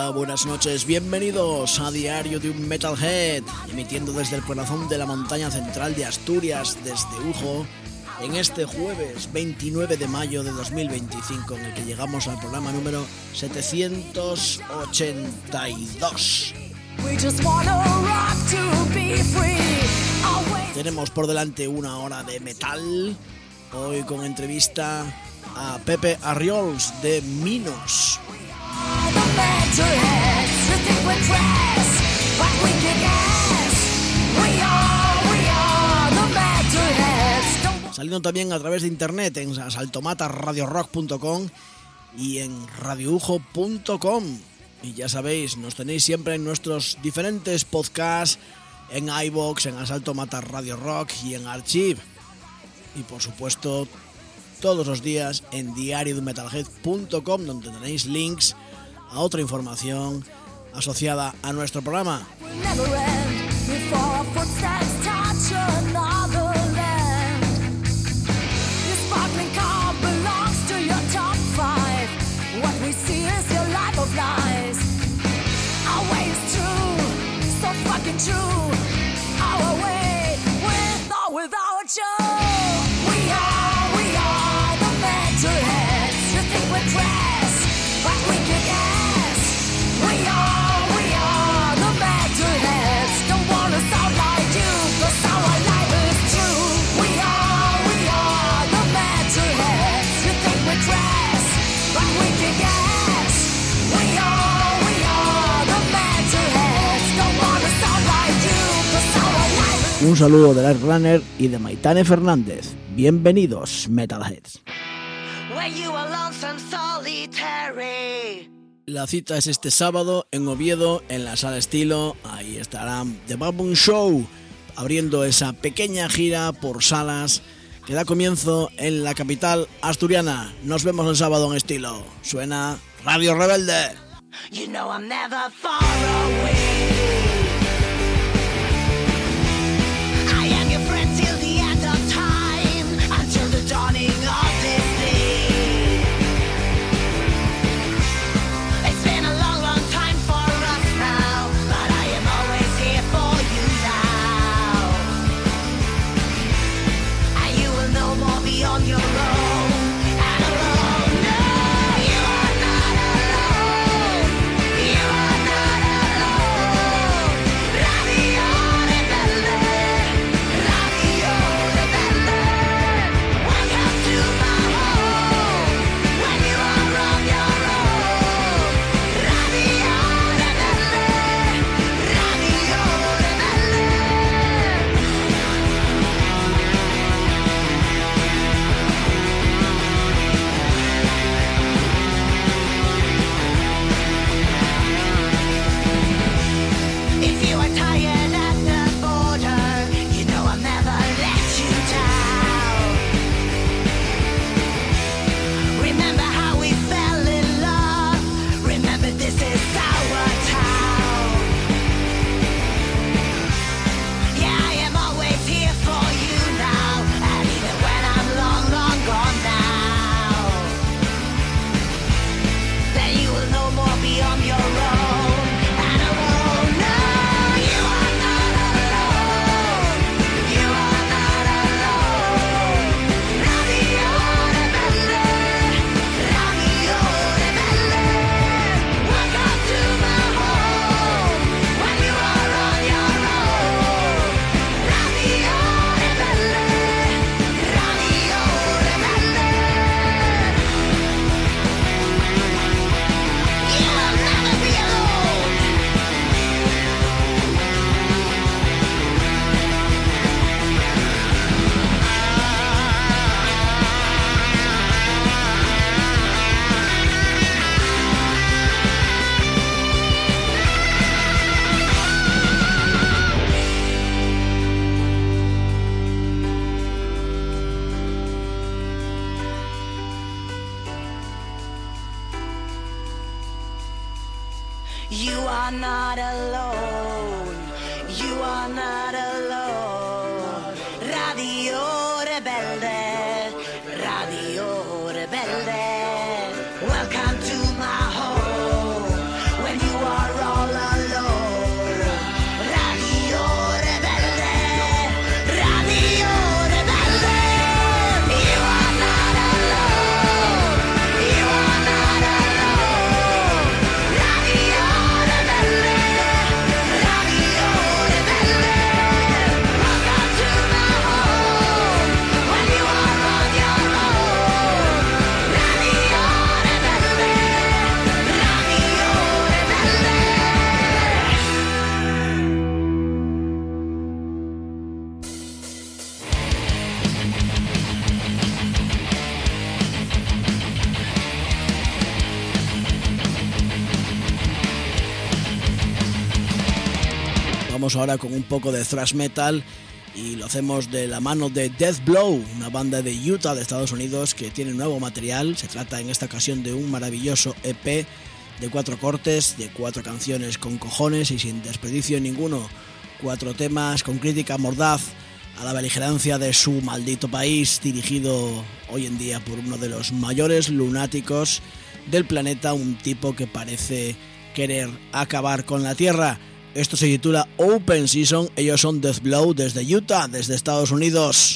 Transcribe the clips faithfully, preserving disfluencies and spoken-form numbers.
Hola, buenas noches, bienvenidos a Diario de un Metalhead, emitiendo desde el corazón de la montaña central de Asturias, desde Ujo, en este jueves veintinueve de mayo de dos mil veinticinco, en el que llegamos al programa número setecientos ochenta y dos. Tenemos por delante una hora de metal, hoy con entrevista a Pepe Arriols de Minos. Saliendo también a través de internet en saltomata radio rock punto com y en radioujo punto com. Y ya sabéis, nos tenéis siempre en nuestros diferentes podcasts, en iVoox, en Asalto Mata Radio Rock y en Archive. Y por supuesto, todos los días en diario de metalhead punto com, donde tenéis links a otra información asociada a nuestro programa. Un saludo de Light Runner y de Maitane Fernández. Bienvenidos, Metalheads. La cita es este sábado en Oviedo, en la Sala Estilo. Ahí estará The Baboon Show, abriendo esa pequeña gira por salas que da comienzo en la capital asturiana. Nos vemos el sábado en Estilo. Suena Radio Rebelde. You know I'm never far away. Dawning of this day. It's been a long, long time for us now, but I am always here for you now. And you will no more be on your own and alone. No, you are not alone. You are not alone. Radio Rebelde, Radio Rebelde. You are not alone. You are not alone. Radio Rebelde. Radio Rebelde. Welcome to my home. When you vamos ahora con un poco de thrash metal y lo hacemos de la mano de Death Blow, una banda de Utah de Estados Unidos que tiene nuevo material. Se trata en esta ocasión de un maravilloso E P de cuatro cortes, de cuatro canciones con cojones y sin desperdicio ninguno, cuatro temas con crítica mordaz a la beligerancia de su maldito país, dirigido hoy en día por uno de los mayores lunáticos del planeta, un tipo que parece querer acabar con la Tierra. Esto se titula Open Season, ellos son Death Blow desde Utah, desde Estados Unidos.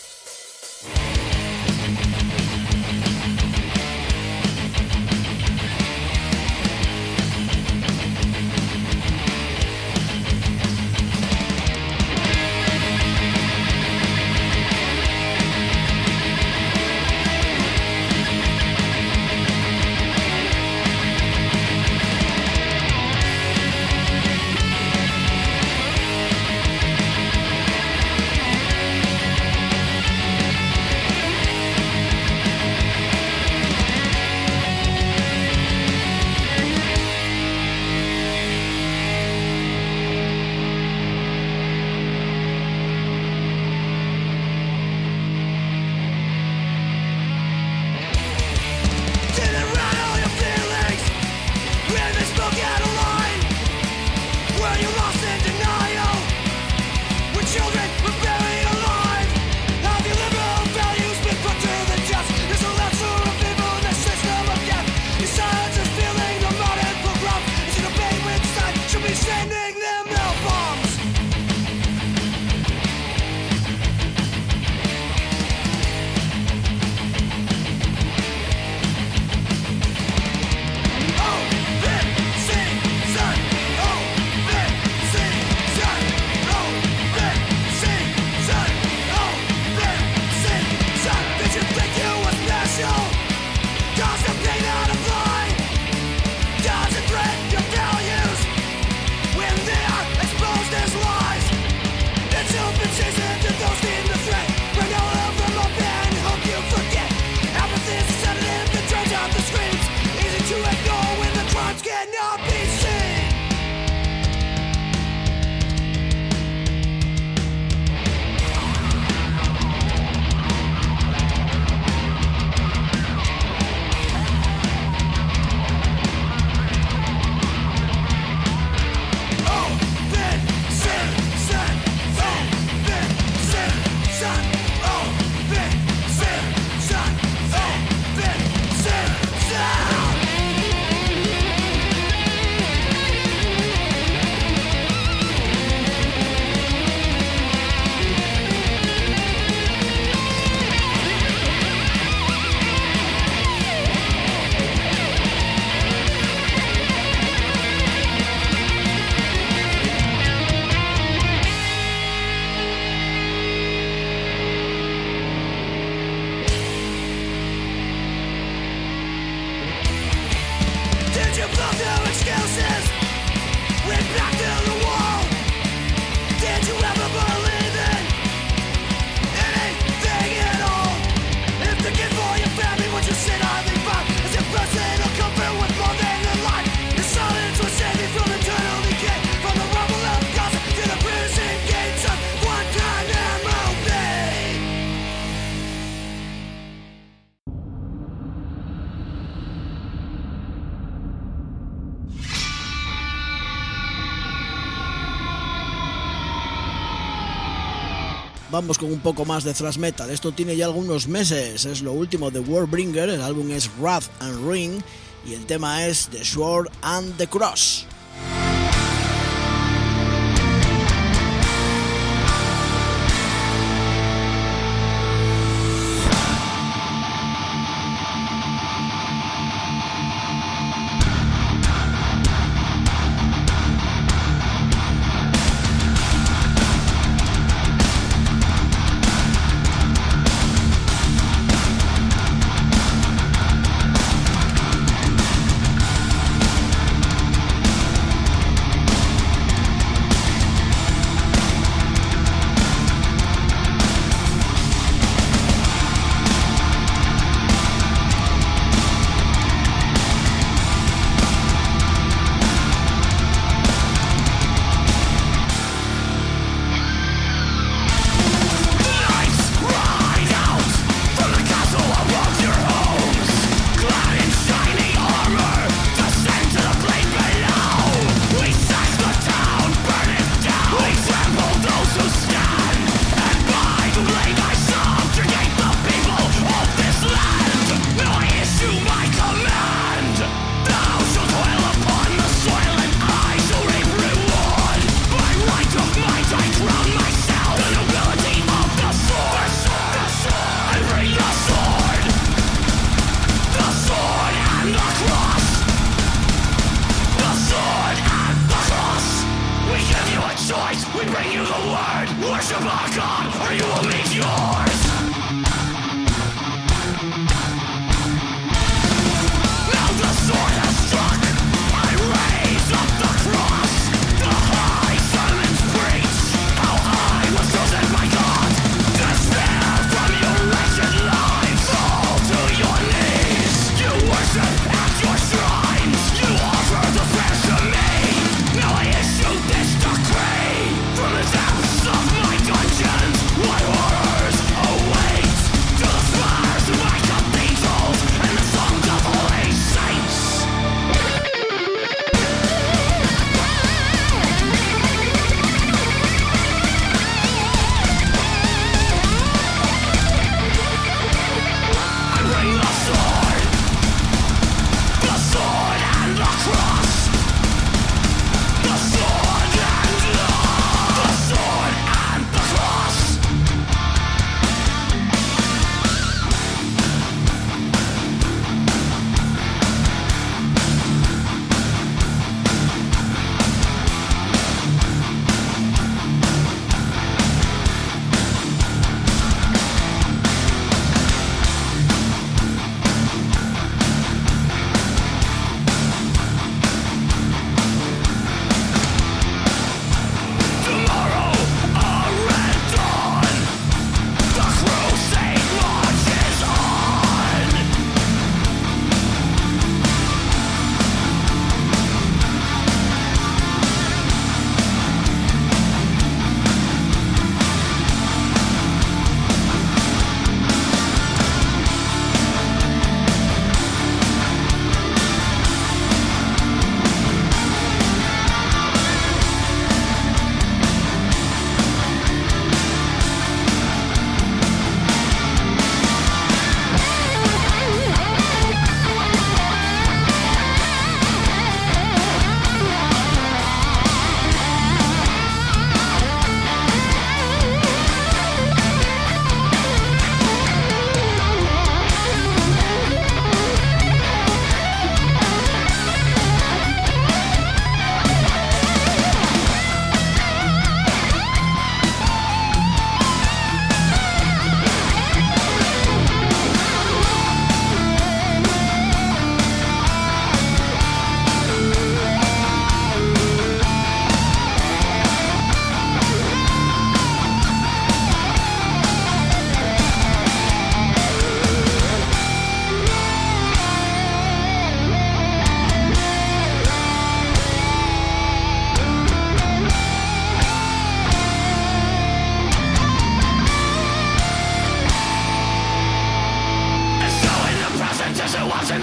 Vamos con un poco más de thrash metal. Esto tiene ya algunos meses, es lo último de Warbringer, el álbum es Wrath and Ring y el tema es The Sword and the Cross.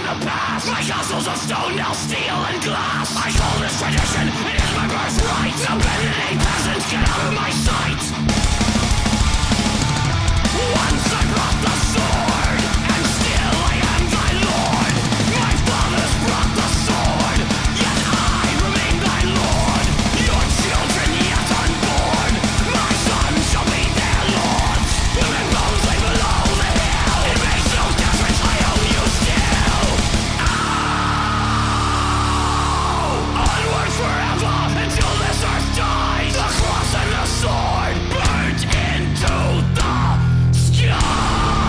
the past. My castles of stone, now steel and glass. I call this tradition, it is my birthright. Now bending peasants, get out of my sight. Once I brought the sword, and still I am thy lord. My fathers brought the sword, yet I remain thy lord. Your children yet unborn, my sons shall be their lords. Living bones lay below the hill, it makes no difference, I own you still. Oh, onward forever until this earth dies. The cross and the sword burnt into the sky.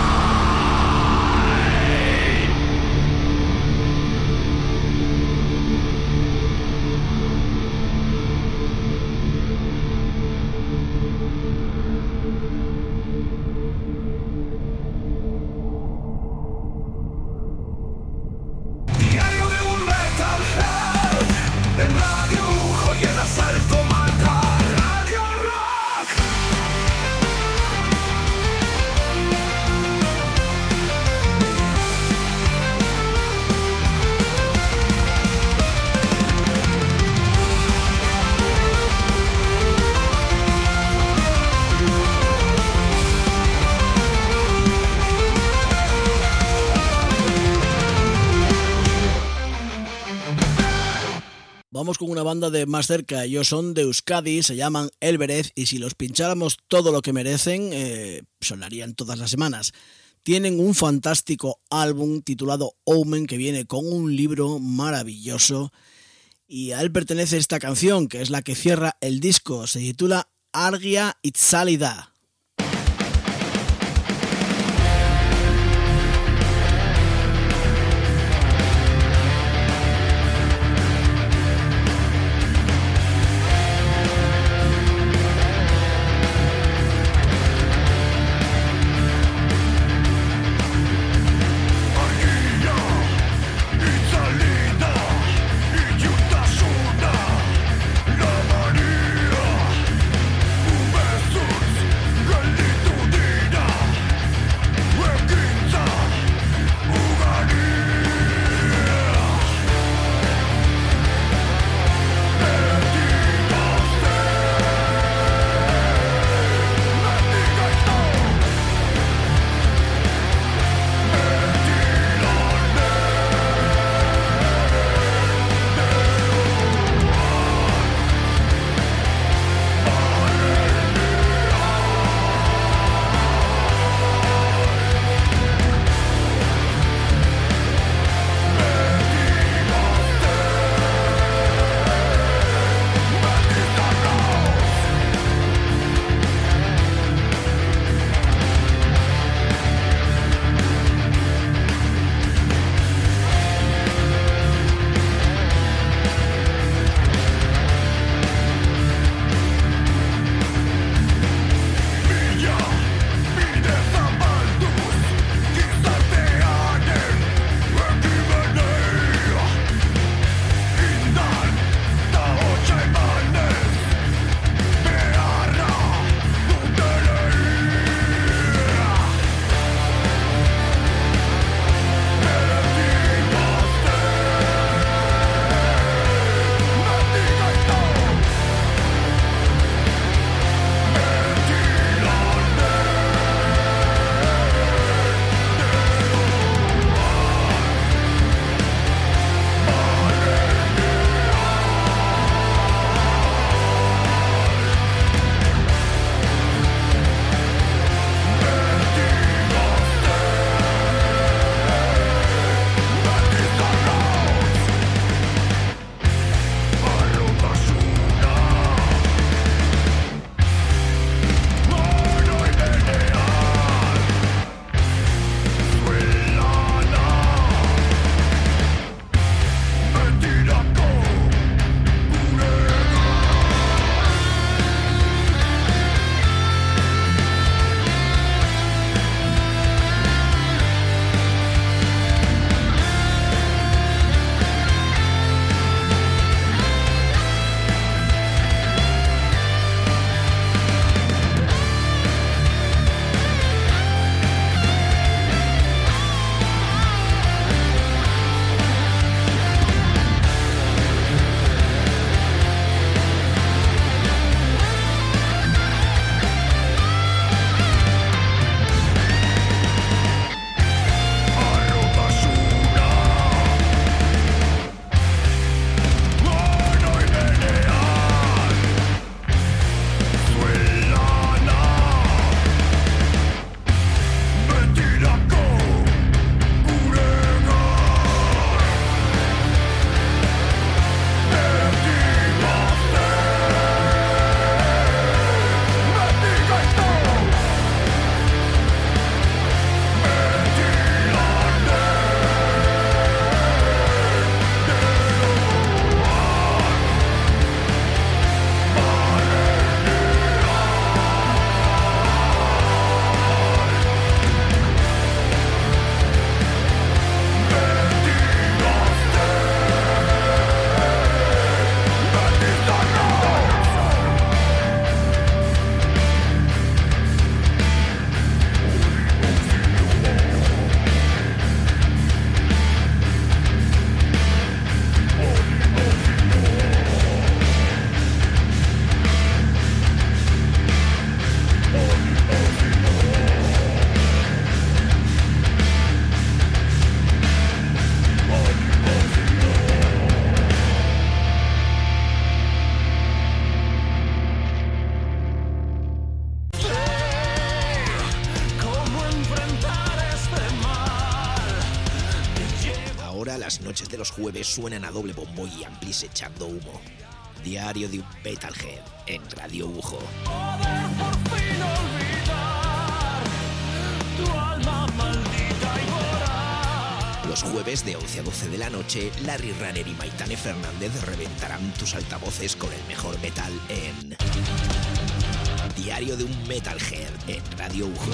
Diario de un metalhead, en Radio Ujo y en Asalto Mata, Radio Rock. Vamos con una banda de más cerca. Ellos son de Euskadi, se llaman Elbereth, y si los pincháramos todo lo que merecen, eh, sonarían todas las semanas. Tienen un fantástico álbum titulado Omen, que viene con un libro maravilloso, y a él pertenece esta canción, que es la que cierra el disco. Se titula Argia Itzalida. Salida, y Yutasuna, la María, un beso las noches de los jueves suenan a doble bombo y amplis echando humo. Diario de un Metalhead en Radio Ujo. Poder por fin olvidar tu alma maldita y voraz. Los jueves de once a doce de la noche, Larry Runner y Maitane Fernández reventarán tus altavoces con el mejor metal en Diario de un Metalhead en Radio Ujo.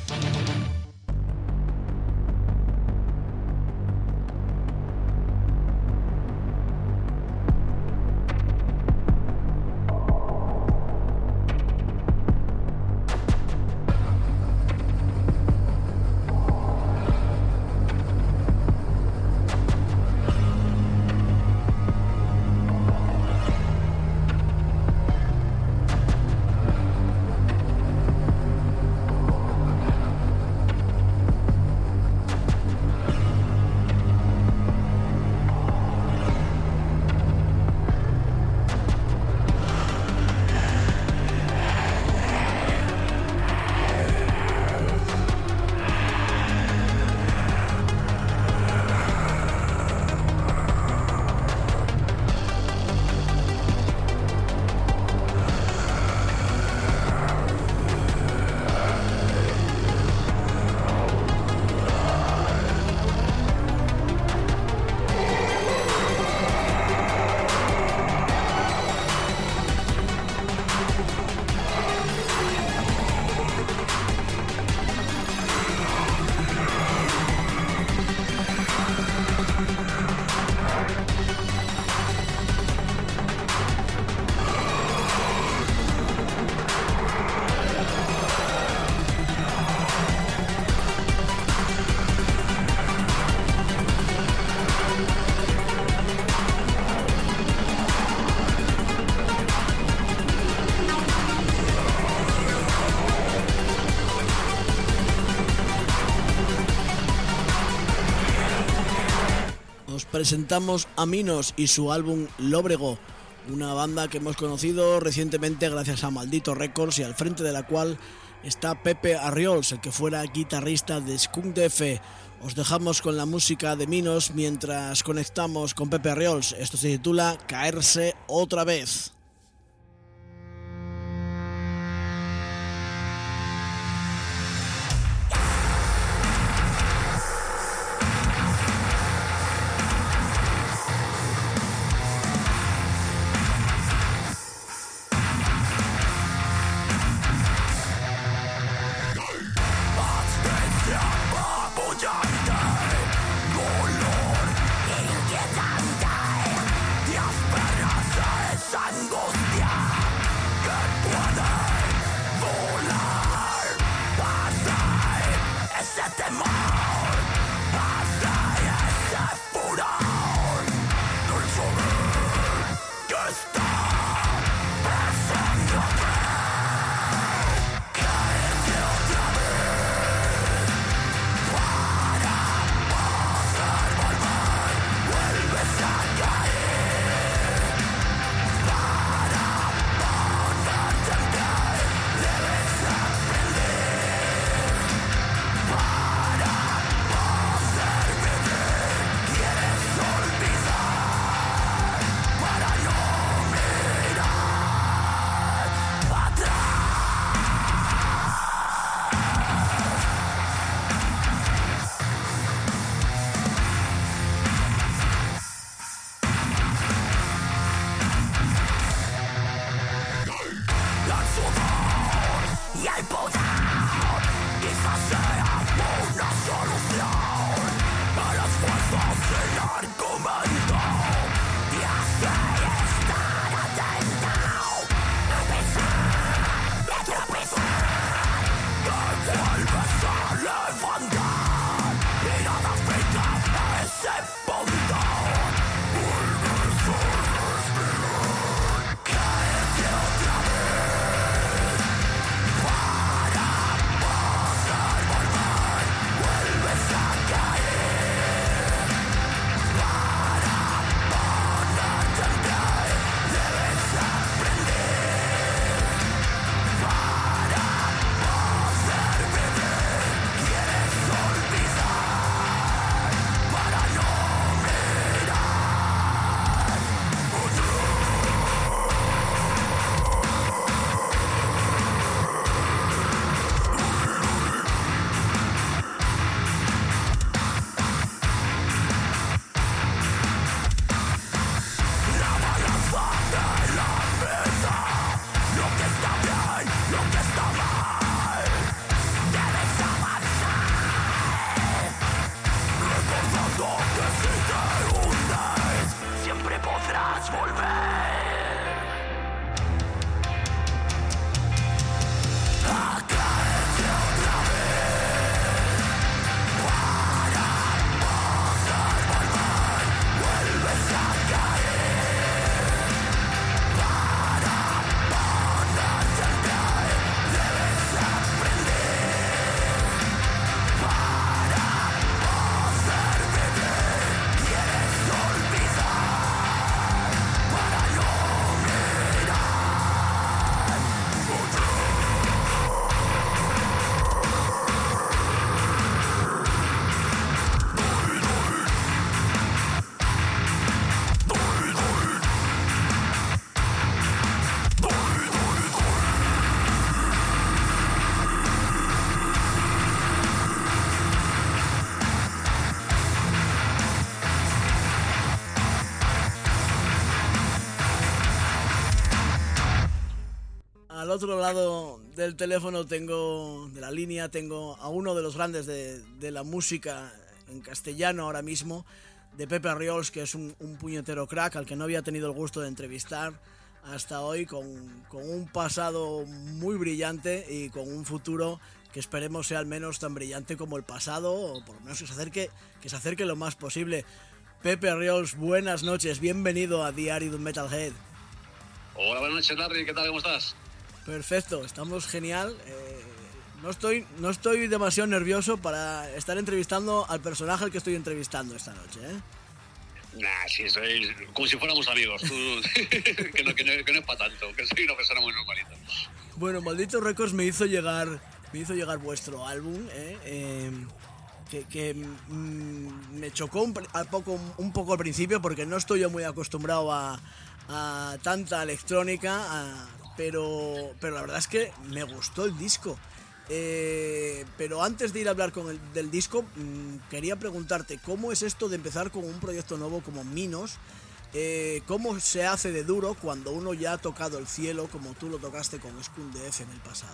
Presentamos a Minos y su álbum Lóbrego, una banda que hemos conocido recientemente gracias a Maldito Records y al frente de la cual está Pepe Arriols, el que fuera guitarrista de Skunk D F. Os dejamos con la música de Minos mientras conectamos con Pepe Arriols. Esto se titula Caerse otra vez. Sangue Al otro lado del teléfono tengo, de la línea, tengo a uno de los grandes de, de la música en castellano ahora mismo, de Pepe Ariols, que es un, un puñetero crack al que no había tenido el gusto de entrevistar hasta hoy, con, con un pasado muy brillante y con un futuro que esperemos sea al menos tan brillante como el pasado, o por lo menos que se acerque, que se acerque lo más posible. Pepe Ariols, buenas noches, bienvenido a Diario de un Metalhead. Hola, buenas noches, Larry, ¿qué tal? ¿Cómo estás? Perfecto, estamos genial. Eh, no estoy, no estoy demasiado nervioso para estar entrevistando al personaje al que estoy entrevistando esta noche, ¿eh? Nah, sí, soy como si fuéramos amigos, tú, que, no, que, no, que no es para tanto, que soy una persona muy normalita. Bueno, Maldito Records me hizo llegar, me hizo llegar vuestro álbum, ¿eh? Eh, que, que mm, me chocó un, al poco, un poco al principio porque no estoy yo muy acostumbrado a, a tanta electrónica, a, pero, pero la verdad es que me gustó el disco. Eh, pero antes de ir a hablar con el, del disco, mmm, quería preguntarte cómo es esto de empezar con un proyecto nuevo como Minos. Eh, cómo se hace de duro cuando uno ya ha tocado el cielo como tú lo tocaste con Skun D F en el pasado.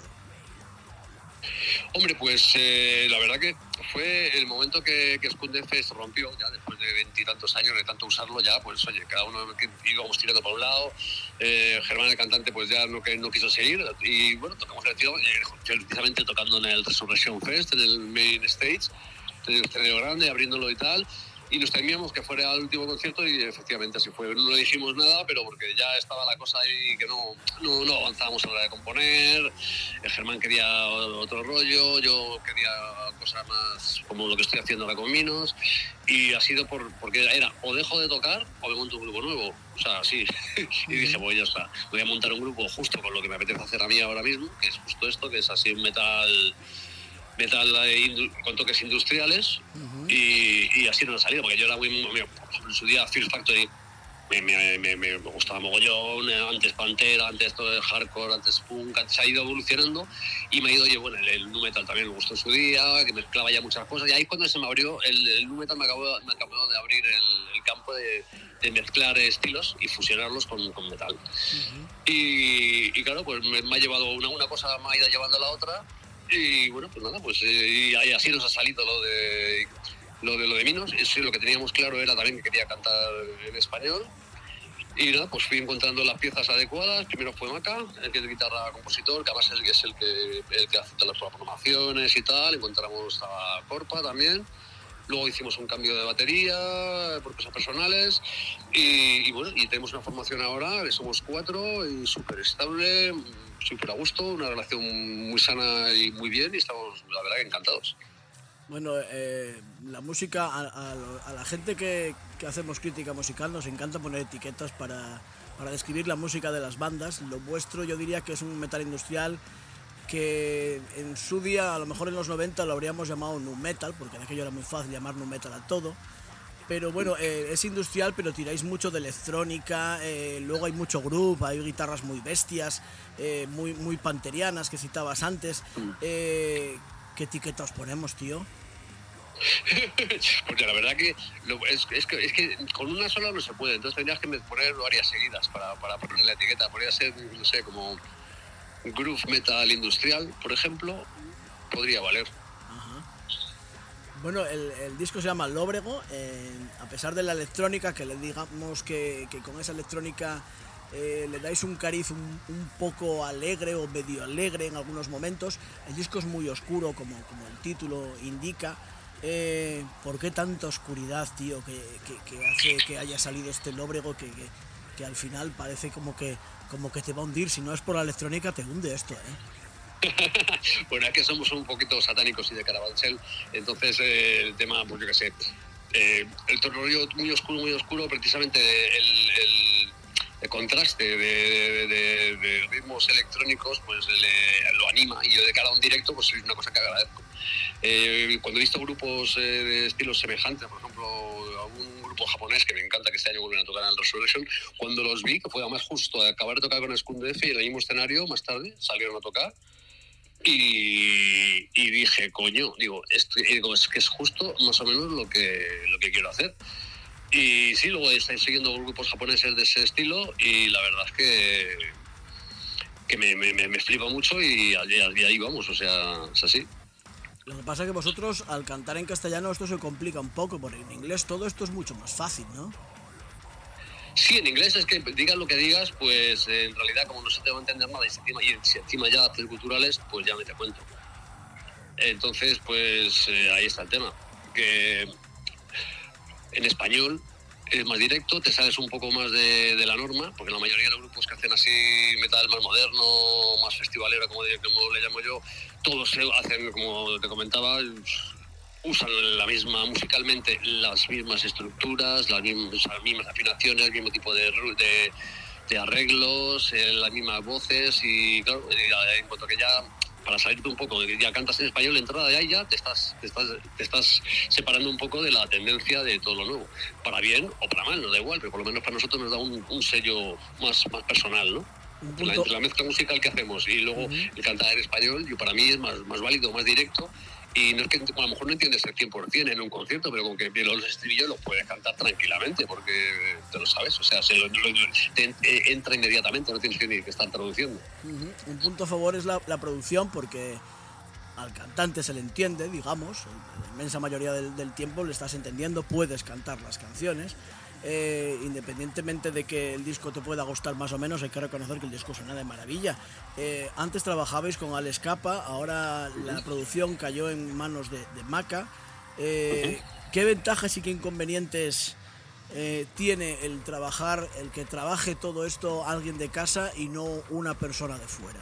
Hombre, pues eh, la verdad que fue el momento que, que Skun D F se rompió, ya después de veintitantos años de tanto usarlo, ya pues oye, cada uno íbamos tirando para un lado, eh, Germán el cantante pues ya no, que, no quiso seguir y bueno, tocamos el cielo, eh, precisamente tocando en el Resurrection Fest, en el Main Stage, en el escenario grande, abriéndolo y tal. Y nos temíamos que fuera el último concierto y efectivamente así fue. No le dijimos nada, pero porque ya estaba la cosa ahí que no, no, no avanzábamos a la hora de componer. El Germán quería otro rollo, yo quería cosas más como lo que estoy haciendo ahora con Minos. Y ha sido por, porque era o dejo de tocar o me monto un grupo nuevo. O sea, sí. Y dije, pues ya está, voy a montar un grupo justo con lo que me apetece hacer a mí ahora mismo, que es justo esto, que es así un metal... metal con toques industriales. Uh-huh. y, y así nos ha salido, porque yo era muy, muy en su día Fear Factory me, me, me, me gustaba mogollón, antes Pantera, antes todo el hardcore, antes punk, antes ha ido evolucionando y me ha ido, oye, bueno, el, el nu metal también me gustó en su día, que mezclaba ya muchas cosas y ahí cuando se me abrió el, el nu metal me acabó, me acabó de abrir el, el campo de, de mezclar estilos y fusionarlos con, con metal. Uh-huh. y, y claro, pues me, me ha llevado una, una cosa, me ha ido llevando a la otra. Y bueno, pues nada, pues eh, y así nos ha salido lo de lo de lo de Minos. Eso, lo que teníamos claro era también que quería cantar en español. Y nada, pues fui encontrando las piezas adecuadas. Primero fue Maca, el que es guitarra compositor, que además es, es el que el que hace todas las programaciones y tal. Encontramos a Corpa también. Luego hicimos un cambio de batería por cosas personales y, y bueno, y tenemos una formación ahora, somos cuatro y súper estable, súper a gusto, una relación muy sana y muy bien y estamos, la verdad, que encantados. Bueno, eh, la música, a, a, a la gente que, que hacemos crítica musical nos encanta poner etiquetas para, para describir la música de las bandas. Lo vuestro yo diría que es un metal industrial que en su día, a lo mejor en los noventa lo habríamos llamado nu metal, porque en aquello era muy fácil llamar nu metal a todo. Pero bueno, eh, es industrial, pero tiráis mucho de electrónica, eh, luego hay mucho groove, hay guitarras muy bestias, eh, muy, muy panterianas que citabas antes. Eh, ¿Qué etiqueta os ponemos, tío? Porque la verdad que, lo, es, es que es que con una sola no se puede, entonces tendrías que poner varias seguidas para, para poner la etiqueta. Podría ser, no sé, como groove metal industrial, por ejemplo, podría valer. Ajá. Bueno, el, el disco se llama Lóbrego, eh, a pesar de la electrónica, que le digamos que, que con esa electrónica eh, le dais un cariz un, un poco alegre o medio alegre en algunos momentos. El disco es muy oscuro, como, como el título indica. Eh, ¿Por qué tanta oscuridad, tío, que, que, que hace que haya salido este Lóbrego que, que, que al final parece como que, como que te va a hundir? Si no es por la electrónica, te hunde esto, ¿eh? Bueno, es que somos un poquito satánicos y de Carabanchel, entonces eh, el tema, pues yo qué sé, eh, el tornillo muy oscuro, muy oscuro, precisamente el, el, el contraste de, de, de, de ritmos electrónicos, pues le, lo anima, y yo de cara a un directo, pues es una cosa que agradezco. Eh, cuando he visto grupos eh, de estilos semejantes, por ejemplo, a un grupo japonés que me encanta, que este año vuelven a tocar en el Resurrection, cuando los vi, que fue además justo a acabar de tocar con Skundef y en el mismo escenario, más tarde salieron a tocar. Y, y dije, coño, digo, esto, digo, es que es justo más o menos lo que, lo que quiero hacer. Y sí, luego estáis siguiendo grupos japoneses de ese estilo y la verdad es que, que me, me, me flipa mucho y al día, al día ahí vamos, o sea, es así. Lo que pasa es que vosotros, al cantar en castellano, esto se complica un poco, porque en inglés todo esto es mucho más fácil, ¿no? Sí, en inglés es que digas lo que digas, pues eh, en realidad como no se te va a entender nada y si encima, y si encima ya haces culturales, pues ya me te cuento. Entonces, pues eh, ahí está el tema, que en español es más directo, te sales un poco más de, de la norma, porque la mayoría de los grupos que hacen así metal más moderno, más festivalero, como, como le llamo yo, todos se hacen, como te comentaba, usan la misma, musicalmente, las mismas estructuras, las mismas, las mismas afinaciones, el mismo tipo de, de, de arreglos, eh, las mismas voces y claro, en cuanto que ya, para salirte un poco, ya cantas en español, de entrada de ahí ya te estás, te estás, te estás separando un poco de la tendencia de todo lo nuevo, para bien o para mal, no da igual, pero por lo menos para nosotros nos da un, un sello más, más personal, ¿no? La, entre la mezcla musical que hacemos y luego uh-huh. el cantar en español, yo para mí es más, más válido, más directo. Y no es que a lo mejor no entiendes el cien por ciento en un concierto, pero con que los estribillos los puedes cantar tranquilamente, porque te lo sabes, o sea, se lo, lo, te entra inmediatamente, no tienes que ni que estar traduciendo. Uh-huh. Un punto a favor es la, la producción, porque al cantante se le entiende, digamos, la inmensa mayoría del, del tiempo le estás entendiendo, puedes cantar las canciones. Eh, independientemente de que el disco te pueda gustar más o menos, hay que reconocer que el disco suena de maravilla. Eh, antes trabajabais con Alex Capa, ahora la producción cayó en manos de, de Maca. Eh, ¿Qué ventajas y qué inconvenientes eh, tiene el trabajar, el que trabaje todo esto alguien de casa y no una persona de fuera?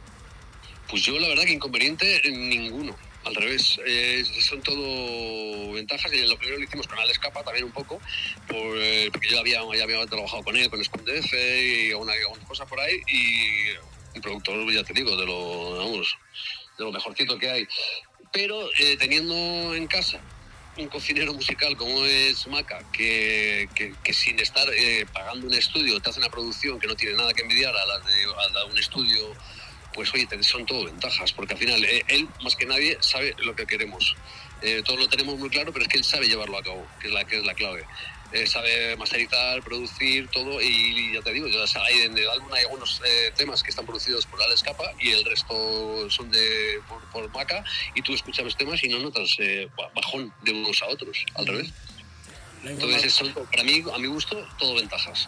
Pues yo la verdad que inconveniente ninguno. Al revés, eh, son todo ventajas y lo primero lo hicimos con Alex Capa también un poco, por, eh, porque yo había, ya había trabajado con él, con Skundef y alguna, alguna cosa por ahí y un productor, ya te digo, de lo, vamos, de lo mejorcito que hay. Pero eh, teniendo en casa un cocinero musical como es Maca, que, que, que sin estar eh, pagando un estudio te hace una producción que no tiene nada que envidiar a la de, a la de un estudio, pues oye, son todo ventajas, porque al final eh, él, más que nadie, sabe lo que queremos. Eh, todos lo tenemos muy claro, pero es que él sabe llevarlo a cabo, que es la, que es la clave. Eh, sabe masterizar, producir, todo, y ya te digo, ya, o sea, hay, en el álbum hay algunos eh, temas que están producidos por Alex Capa y el resto son de por, por Maca, y tú escuchas los temas y no notas eh, bajón de unos a otros, al revés. Entonces, eso, para mí, a mi gusto, todo ventajas.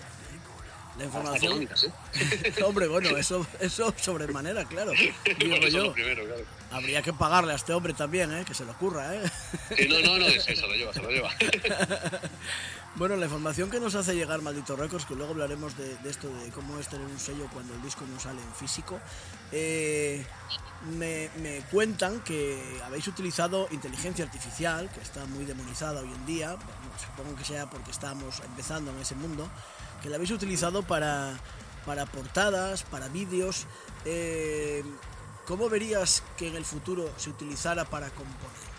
La información. ¿Eh? Hombre, bueno, eso, eso sobremanera, claro. Digo bueno, yo. Primero, claro. Habría que pagarle a este hombre también, ¿eh? Que se le ocurra, ¿eh? Sí, no, no, no, sí, se lo lleva, se lo lleva. Bueno, la información que nos hace llegar Maldito Records, que luego hablaremos de, de esto, de cómo es tener un sello cuando el disco no sale en físico, eh, me, me cuentan que habéis utilizado inteligencia artificial, que está muy demonizada hoy en día, bueno, supongo que sea porque estamos empezando en ese mundo, que la habéis utilizado para, para portadas, para vídeos. Eh, ¿Cómo verías que en el futuro se utilizara para componer?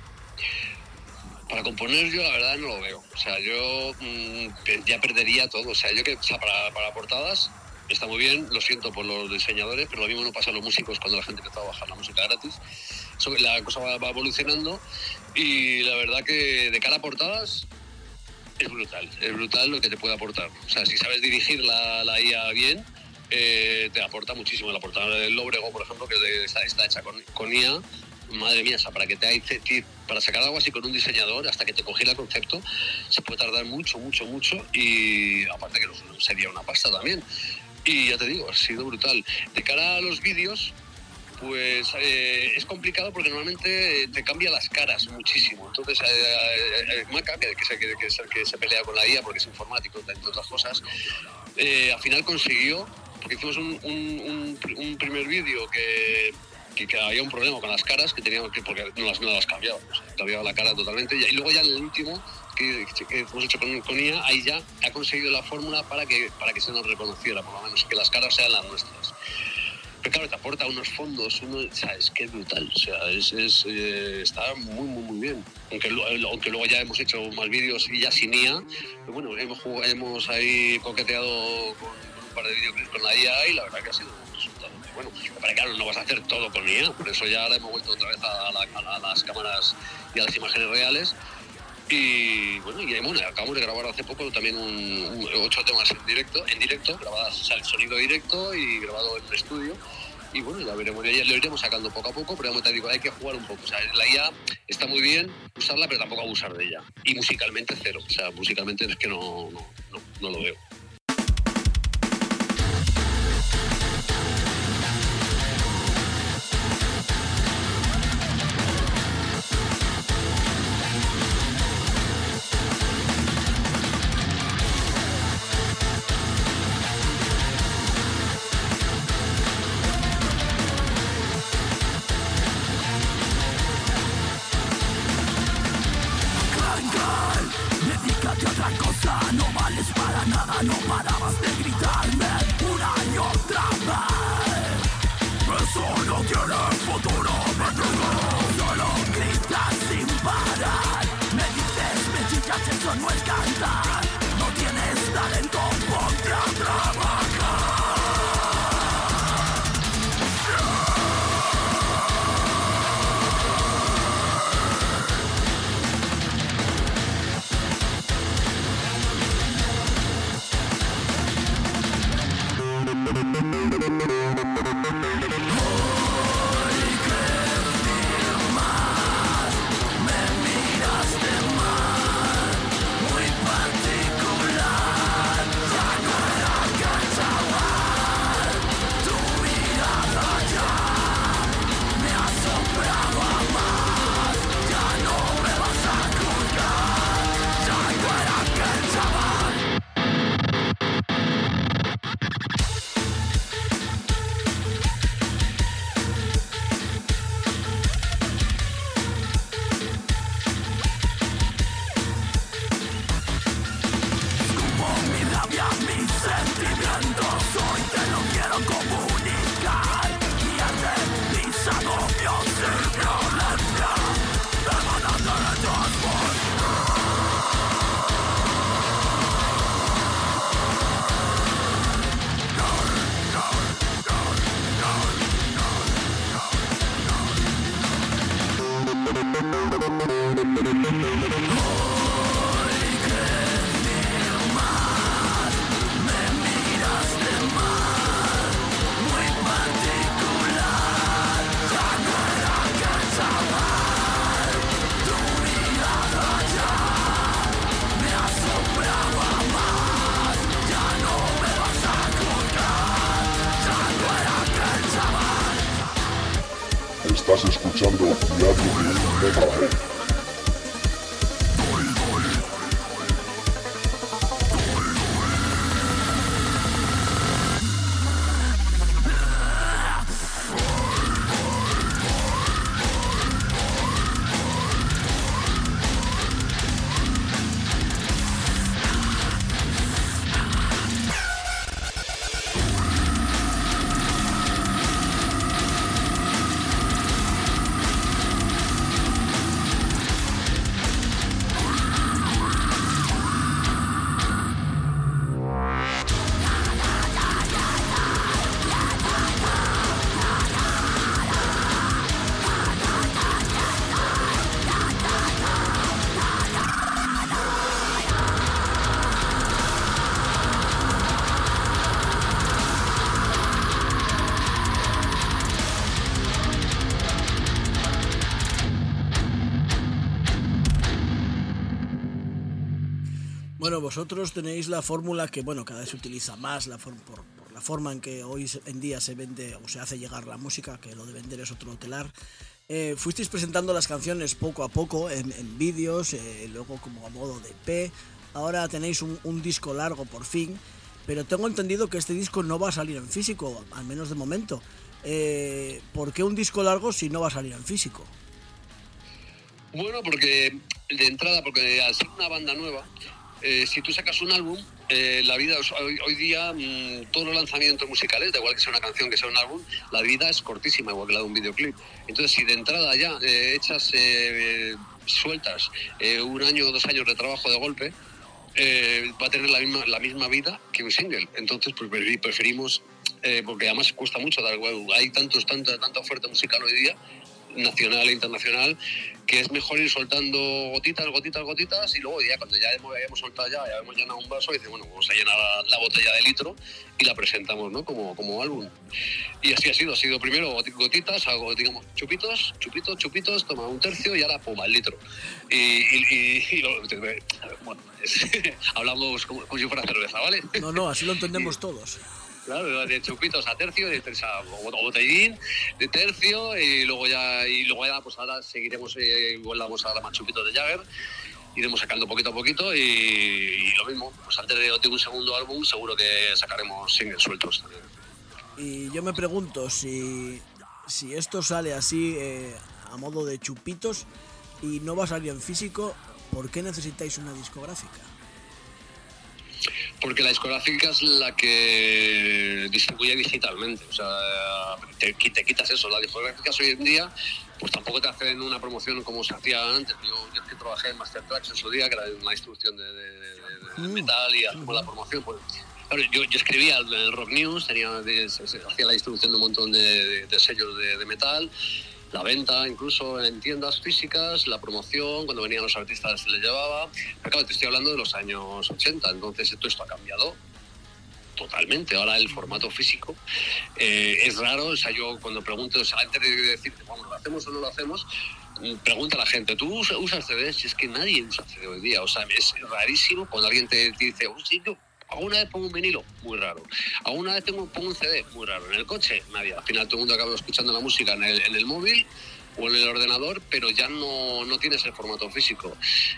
Para componer yo la verdad no lo veo. O sea, yo mmm, ya perdería todo. O sea, yo que o sea, para, para portadas está muy bien, lo siento por los diseñadores, pero lo mismo no pasa a los músicos cuando la gente empieza a bajar la música gratis. Eso, la cosa va, va evolucionando y la verdad que de cara a portadas es brutal, es brutal lo que te puede aportar. O sea, si sabes dirigir la, la I A bien, eh, te aporta muchísimo. La portada del Lóbrego, por ejemplo, que está, está hecha con, con I A, madre mía, o sea, para que te hay, para sacar algo así con un diseñador, hasta que te cogiera el concepto, se puede tardar mucho, mucho, mucho, y aparte que sería una pasta también. Y ya te digo, ha sido brutal. De cara a los vídeos, pues eh, es complicado porque normalmente te cambia las caras muchísimo. Entonces, eh, eh, Maca, que, que, que, que es el que se pelea con la I A porque es informático, entre otras cosas, eh, al final consiguió, porque hicimos un, un, un, un primer vídeo que, que, que había un problema con las caras, que teníamos que, porque no las, no las cambiaba, o sea, cambiaba la cara totalmente, y luego ya en el último, que, que hemos hecho con, con I A, ahí ya ha conseguido la fórmula para que, para que se nos reconociera, por lo menos, que las caras sean las nuestras. Pero claro, te aporta unos fondos, uno, ¿sabes? Que es brutal, o sea, es, es, eh, está muy, muy, muy bien. Aunque, aunque luego ya hemos hecho más vídeos y ya sin I A, pero bueno, hemos, jugado, hemos ahí coqueteado con, con un par de videoclips con la I A y la verdad que ha sido un resultado muy bueno. Pero claro, no vas a hacer todo con I A, por eso ya ahora hemos vuelto otra vez a, la, a, a las cámaras y a las imágenes reales. Y bueno, y bueno, acabamos de grabar hace poco también un, un, ocho temas en directo, en directo, grabadas, o sea, el sonido directo y grabado en un estudio. Y bueno, ya veremos, ya lo iremos sacando poco a poco, pero como te digo, hay que jugar un poco. O sea, la I A está muy bien usarla, pero tampoco abusar de ella. Y musicalmente cero, o sea, musicalmente es que no, no, no, no lo veo. Estás escuchando Diario de un Metalhead. Bueno, vosotros tenéis la fórmula que, bueno, cada vez se utiliza más la for- por, por la forma en que hoy se- en día se vende o se hace llegar la música, que lo de vender es otro telar. Eh, fuisteis presentando las canciones poco a poco en, en vídeos, eh, luego como a modo de E P. Ahora tenéis un, un disco largo por fin, pero tengo entendido que este disco no va a salir en físico, al menos de momento. Eh, ¿Por qué un disco largo si no va a salir en físico? Bueno, porque de entrada, porque al ser una banda nueva, eh, si tú sacas un álbum, eh, la vida, hoy, hoy día, mmm, todos los lanzamientos musicales, da igual que sea una canción, que sea un álbum, la vida es cortísima, igual que la de un videoclip. Entonces, si de entrada ya eh, echas, eh, sueltas eh, un año o dos años de trabajo de golpe, eh, va a tener la misma, la misma vida que un single. Entonces, pues preferimos, eh, porque además cuesta mucho dar huevo. Hay tantos, tanta, tanta oferta musical hoy día, nacional e internacional, que es mejor ir soltando gotitas, gotitas, gotitas, y luego ya cuando ya hemos, hemos soltado ya, ya hemos llenado un vaso, y dice, bueno, vamos a llenar la, la botella de litro y la presentamos, ¿no? Como, como álbum. Y así ha sido, ha sido primero gotitas, algo, digamos, chupitos, chupitos, chupitos, toma un tercio y ahora, pum, al litro. Y, y, y, y bueno, es, hablamos como, como si fuera cerveza, ¿vale? No, no, así lo entendemos todos. Claro, de chupitos a tercio, de tercio a botellín, de tercio, y luego ya, y luego ya pues ahora seguiremos, eh, igual vamos a dar más chupitos de Jagger, iremos sacando poquito a poquito, y, y lo mismo, pues antes de, de un segundo álbum seguro que sacaremos singles sueltos también. Y yo me pregunto si, si esto sale así eh, a modo de chupitos y no va a salir en físico, ¿por qué necesitáis una discográfica? Porque la discográfica es la que distribuye digitalmente, o sea, te, te quitas eso. Las discográficas hoy en día pues tampoco te hacen una promoción como se hacía antes. Yo, yo es que trabajé en Master Tracks en su día, que era una distribución de, de, de, de metal, y hacíamos la promoción. Pues, claro, yo, yo escribía en el Rock News, tenía, de, se, se, hacía la distribución de un montón de, de, de sellos de, de metal, la venta incluso en tiendas físicas, la promoción, cuando venían los artistas se les llevaba. Pero claro, te estoy hablando de los años ochenta, entonces todo esto ha cambiado totalmente. Ahora el formato físico eh, es raro. O sea, yo cuando pregunto, o sea, antes de decirte, vamos, ¿lo hacemos o no lo hacemos? Pregunta a la gente, ¿tú usas, usas C Ds? Si es que nadie usa C D hoy día. O sea, es rarísimo cuando alguien te, te dice, oh, sí, yo alguna vez pongo un vinilo, muy raro. Alguna vez tengo, pongo un C D, muy raro. En el coche, nadie. Al final todo el mundo acaba escuchando la música en el, en el móvil o en el ordenador, pero ya no, no tienes el formato físico.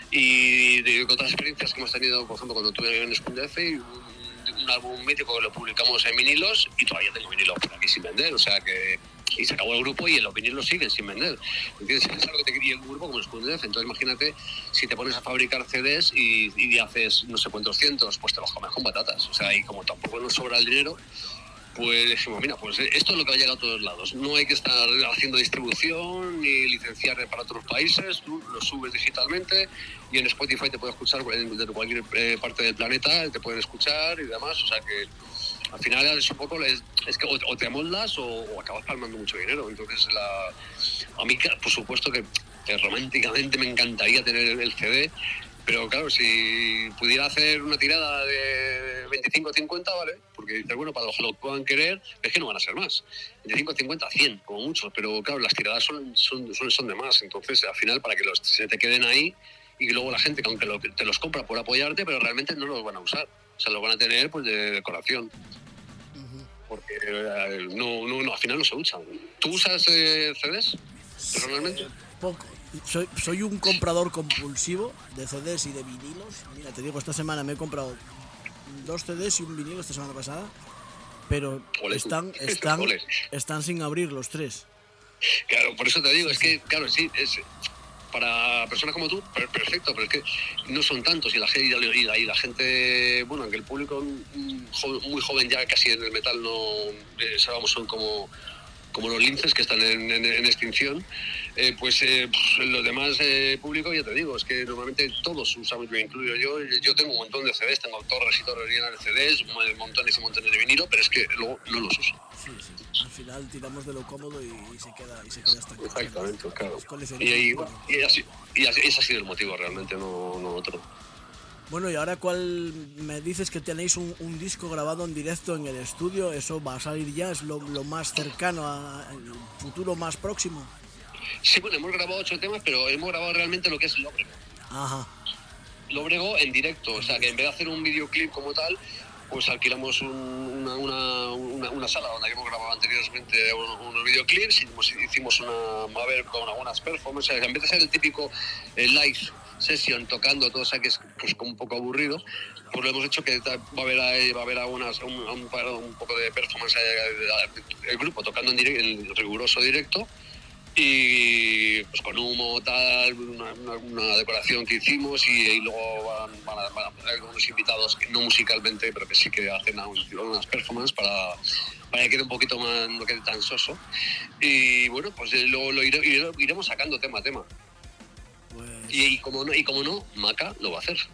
Y de otras experiencias que hemos tenido, por ejemplo, cuando tuve en Spoon D F, un, un álbum mítico que lo publicamos en vinilos, y todavía tengo vinilos por aquí sin vender, o sea que... Y se acabó el grupo y los vinilos siguen sin vender. ¿Entiendes? Es algo que te quería el grupo como Spoon D F. Entonces imagínate si te pones a fabricar C Ds y, y haces no sé cuántos cientos, pues te los comes con patatas. O sea, y como tampoco nos sobra el dinero, pues dijimos, mira, pues esto es lo que va a llegar a todos lados. No hay que estar haciendo distribución ni licenciar para otros países. Tú lo subes digitalmente y en Spotify te puede escuchar desde cualquier eh, parte del planeta, te pueden escuchar y demás. O sea que al final es un poco, es, es que o, o te amoldas o, o acabas palmando mucho dinero. Entonces, la, a mí, por supuesto que, que románticamente me encantaría tener el C D, pero claro, si pudiera hacer una tirada de veinticinco a cincuenta, ¿vale? Porque dices, bueno, para los que lo puedan querer, es que no van a ser más. veinticinco a cincuenta, cien, como mucho, pero claro, las tiradas son, son, son, son de más. Entonces, al final, para que los, se te queden ahí, y luego la gente, que aunque lo, te los compra por apoyarte, pero realmente no los van a usar. O sea, los van a tener pues de decoración. Porque eh, no, no, no, al final no se usan. ¿Tú usas eh, C Ds personalmente? Eh, poco. Soy, soy un comprador compulsivo de C Ds y de vinilos. Mira, te digo, esta semana me he comprado dos C Ds y un vinilo esta semana pasada, pero Ole, están, están, Ole. están sin abrir los tres. Claro, por eso te digo, es que, claro, sí, es... Para personas como tú, perfecto, pero es que no son tantos y la, y la, y la gente, bueno, aunque el público muy joven ya casi en el metal no, eh, sabemos, son como, como los linces que están en, en, en extinción, eh, pues, eh, pues los demás eh, públicos, ya te digo, es que normalmente todos usamos, yo incluyo yo, yo tengo un montón de C Ds, tengo torres y torres llenas de C Ds, montones y montones de vinilo, pero es que luego no los uso. Sí, sí. Al final tiramos de lo cómodo y, y se queda y se queda hasta aquí. Exactamente, claro. Y, y, bueno, y, así, y así, ese ha sido el motivo realmente, no, no otro. Bueno, y ahora cuál me dices que tenéis un, un disco grabado en directo en el estudio, eso va a salir ya, es lo, lo más cercano al futuro más próximo. Sí, bueno, hemos grabado ocho temas, pero hemos grabado realmente lo que es el hombre. Ajá. Lóbrego en directo, o sea que en vez de hacer un videoclip como tal, pues alquilamos un, una, una, una, una sala donde habíamos grabado anteriormente unos, unos videoclips, hicimos, hicimos una, a ver, con algunas performances, en vez de ser el típico eh, live session tocando todo, o sea que es pues, como un poco aburrido, pues lo hemos hecho que va a haber ahí, va a haber algunas, un, un, un poco de performance, eh, el grupo tocando en, direct, en riguroso directo, y pues con humo, tal, una, una, una decoración que hicimos, y, y luego van, van, a, van a haber unos invitados, no musicalmente, pero que sí que hacen unas performances para, para que quede un poquito más, no quede tan soso. Y bueno, pues luego lo ire, ire, iremos sacando tema a tema. Pues... Y, y, como no, y como no, Maca lo va a hacer.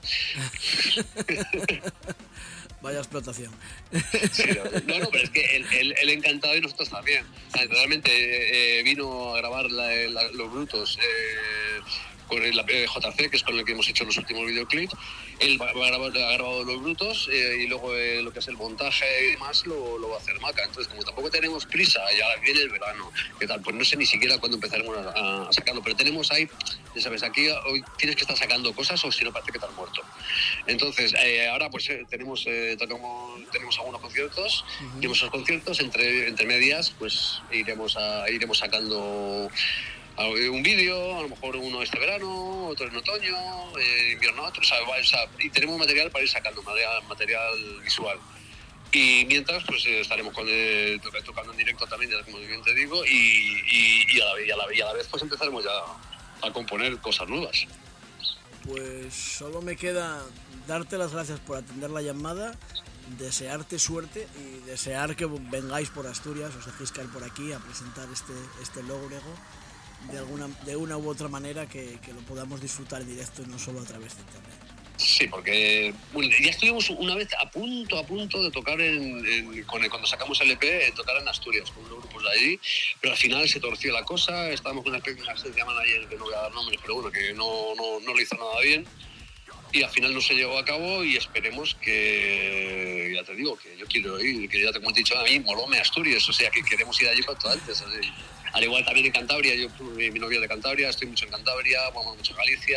Vaya explotación. Sí, no, no, pero es que él, él, él encantado y nosotros también. O sea, realmente eh, vino a grabar la, la, los brutos eh, con el eh, J C, que es con el que hemos hecho los últimos videoclips. Él va, va a grabar, ha grabado los brutos eh, y luego eh, lo que es el montaje y demás lo, lo va a hacer Maca. Entonces, como tampoco tenemos prisa, ya viene el verano, ¿qué tal? Pues no sé ni siquiera cuándo empezaremos a, a sacarlo, pero tenemos ahí, ya sabes, aquí hoy tienes que estar sacando cosas o si no parece que estás muerto. Entonces, eh, ahora pues eh, tenemos, eh, tocamos, tenemos algunos conciertos, uh-huh. Y en esos conciertos, entre, entre medias, pues iremos, a, iremos sacando un vídeo, a lo mejor uno este verano, otro en otoño, eh, invierno otro, o sea, o sea, y tenemos material para ir sacando, material, material visual. Y mientras, pues eh, estaremos con el, tocando en directo también, como bien te digo, y, y, y, a la, y, a la, y a la vez pues empezaremos ya a componer cosas nuevas. Pues solo me queda darte las gracias por atender la llamada, desearte suerte y desear que vengáis por Asturias, os dejéis caer por aquí a presentar este, este Lóbrego de alguna de una u otra manera, que, que lo podamos disfrutar en directo y no solo a través de internet. Sí, porque bueno, ya estuvimos una vez a punto, a punto de tocar en, en, con el, cuando sacamos el E P, en tocar en Asturias, con unos grupos de allí, pero al final se torció la cosa, estábamos con una especie de agencia manager, que no voy a dar nombres, pero bueno, que no, no, no lo hizo nada bien, y al final no se llevó a cabo, y esperemos que, ya te digo, que yo quiero ir, que ya te, como he dicho, a mí molóme Asturias, o sea, que queremos ir allí cuanto antes, así. Al igual también en Cantabria, yo mi, mi novia es de Cantabria, estoy mucho en Cantabria, vamos mucho en Galicia.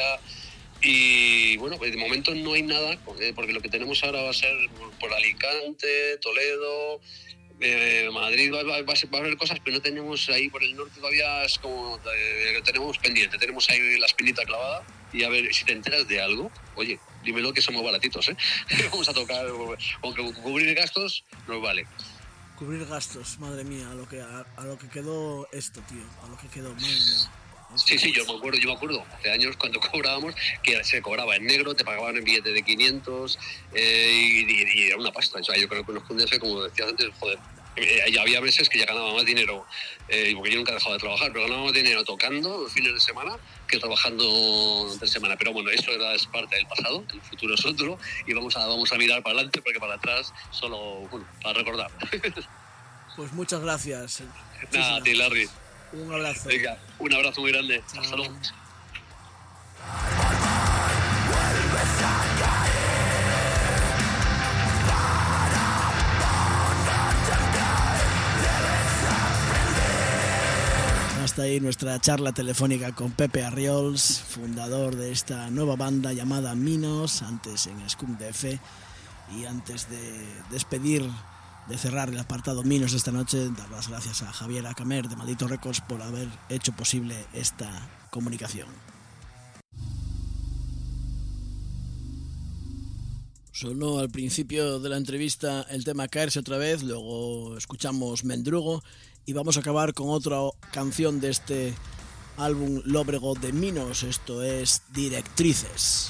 Y bueno, pues de momento no hay nada, porque lo que tenemos ahora va a ser por Alicante, Toledo, eh, Madrid, va, va, va, a ser, va a haber cosas, pero no tenemos ahí por el norte todavía, es como eh, lo tenemos pendiente, tenemos ahí la espinita clavada, y a ver, si te enteras de algo, oye, dímelo que somos baratitos, ¿eh? Vamos a tocar, aunque cubrir gastos nos vale. Cubrir gastos, madre mía, a lo que a, a lo que quedó esto, tío, a lo que quedó, madre mía. Sí, sí, yo me acuerdo, yo me acuerdo, hace años cuando cobrábamos, que se cobraba en negro, te pagaban en billete de quinientos, eh, y, y, y era una pasta. O sea, yo creo que nos cundiese, como decías antes, joder, eh, ya había meses que ya ganaba más dinero, eh, porque yo nunca he dejado de trabajar, pero ganaba más dinero tocando los fines de semana que trabajando entre semana. Pero bueno, eso era, es parte del pasado, el futuro es otro, y vamos a, vamos a mirar para adelante, porque para atrás solo, bueno, para recordar. Pues muchas gracias. Nada, a ti, Larry. Un abrazo. Venga, un abrazo muy grande. Chao. Hasta luego. Hasta ahí nuestra charla telefónica con Pepe Arriols, fundador de esta nueva banda llamada Minos, antes en Scum D F. Y antes de despedir, de cerrar el apartado Minos esta noche, dar las gracias a Javier Acamer de Maldito Records por haber hecho posible esta comunicación. Sonó al principio de la entrevista el tema Caerse otra vez, luego escuchamos Mendrugo y vamos a acabar con otra canción de este álbum Lóbrego de Minos. Esto es Directrices.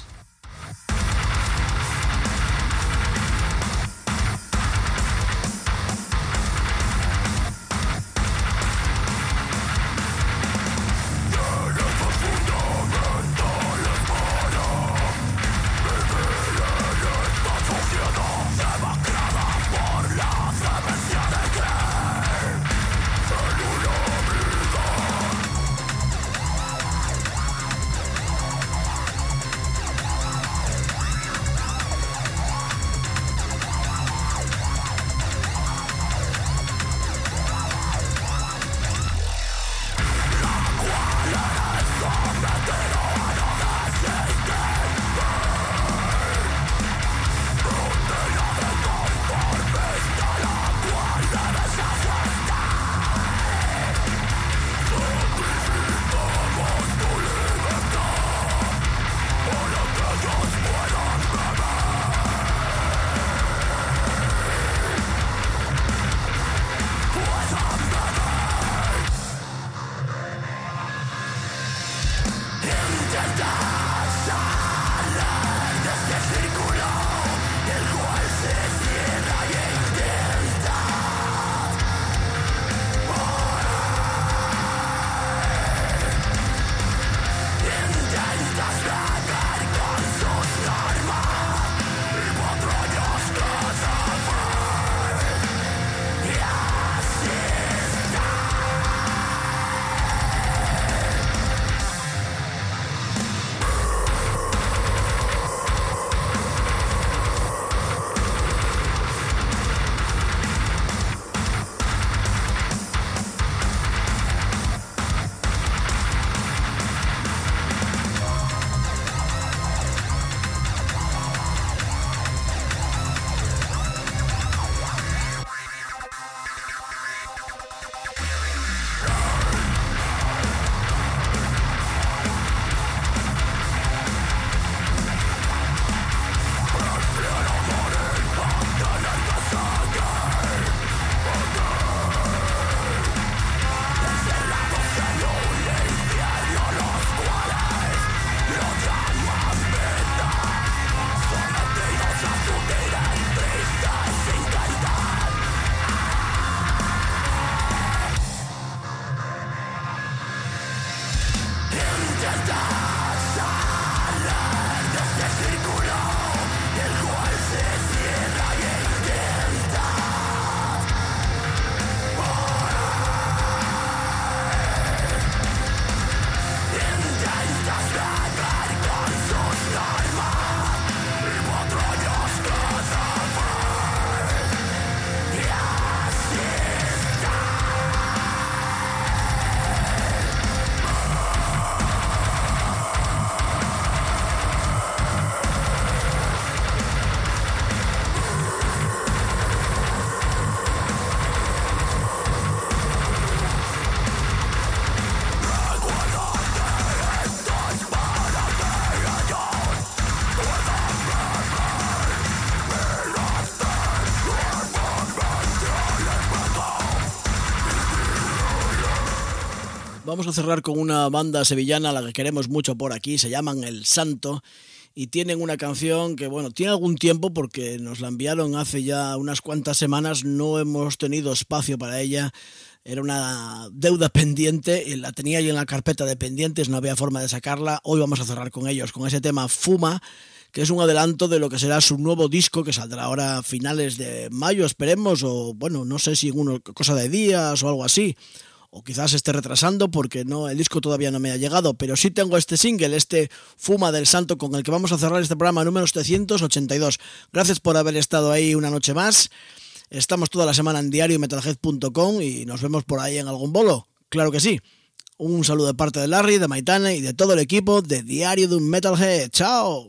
vamos a cerrar con una banda sevillana a la que queremos mucho por aquí, se llaman El Santo, y tienen una canción que, bueno, tiene algún tiempo porque nos la enviaron hace ya unas cuantas semanas, no hemos tenido espacio para ella, era una deuda pendiente, y la tenía yo en la carpeta de pendientes, no había forma de sacarla. Hoy vamos a cerrar con ellos, con ese tema Fuma, que es un adelanto de lo que será su nuevo disco, que saldrá ahora a finales de mayo, esperemos, o bueno, no sé si una cosa de días o algo así, o quizás esté retrasando porque no, el disco todavía no me ha llegado, pero sí tengo este single, este Fuma del Santo, con el que vamos a cerrar este programa número setecientos ochenta y dos. Gracias por haber estado ahí una noche más. Estamos toda la semana en diario metalhead punto com y nos vemos por ahí en algún bolo, claro que sí. Un saludo de parte de Larry, de Maitane y de todo el equipo de Diario de un Metalhead. ¡Chao!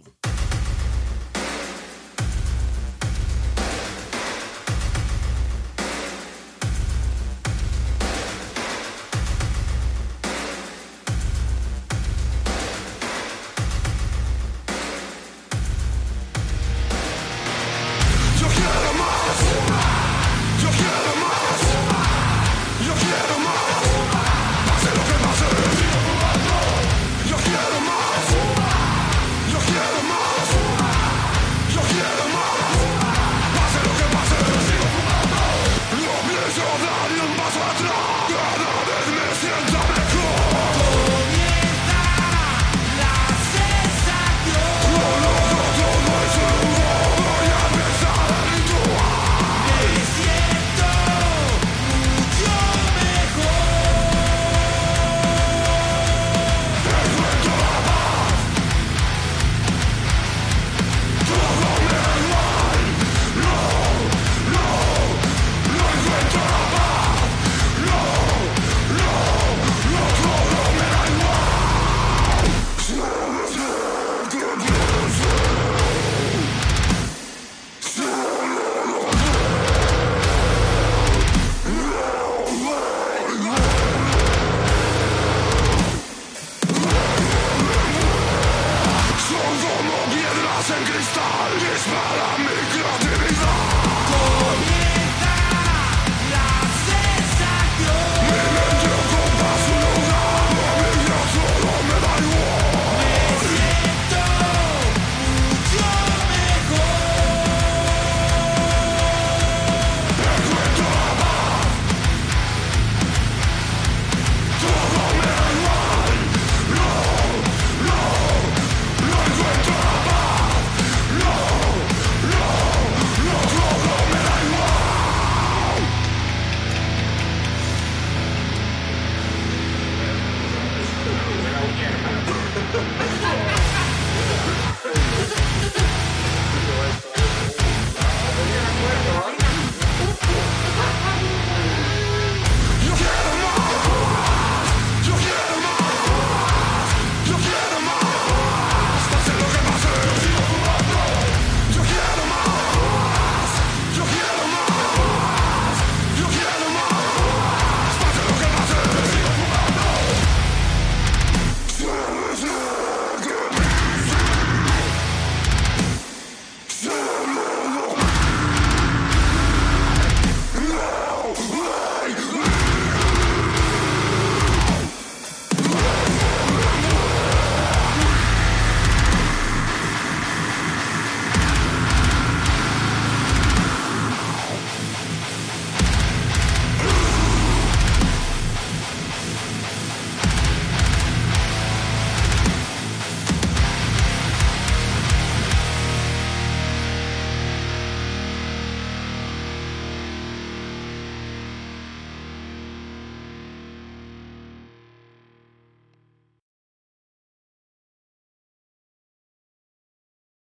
En cristal dispara mi grado.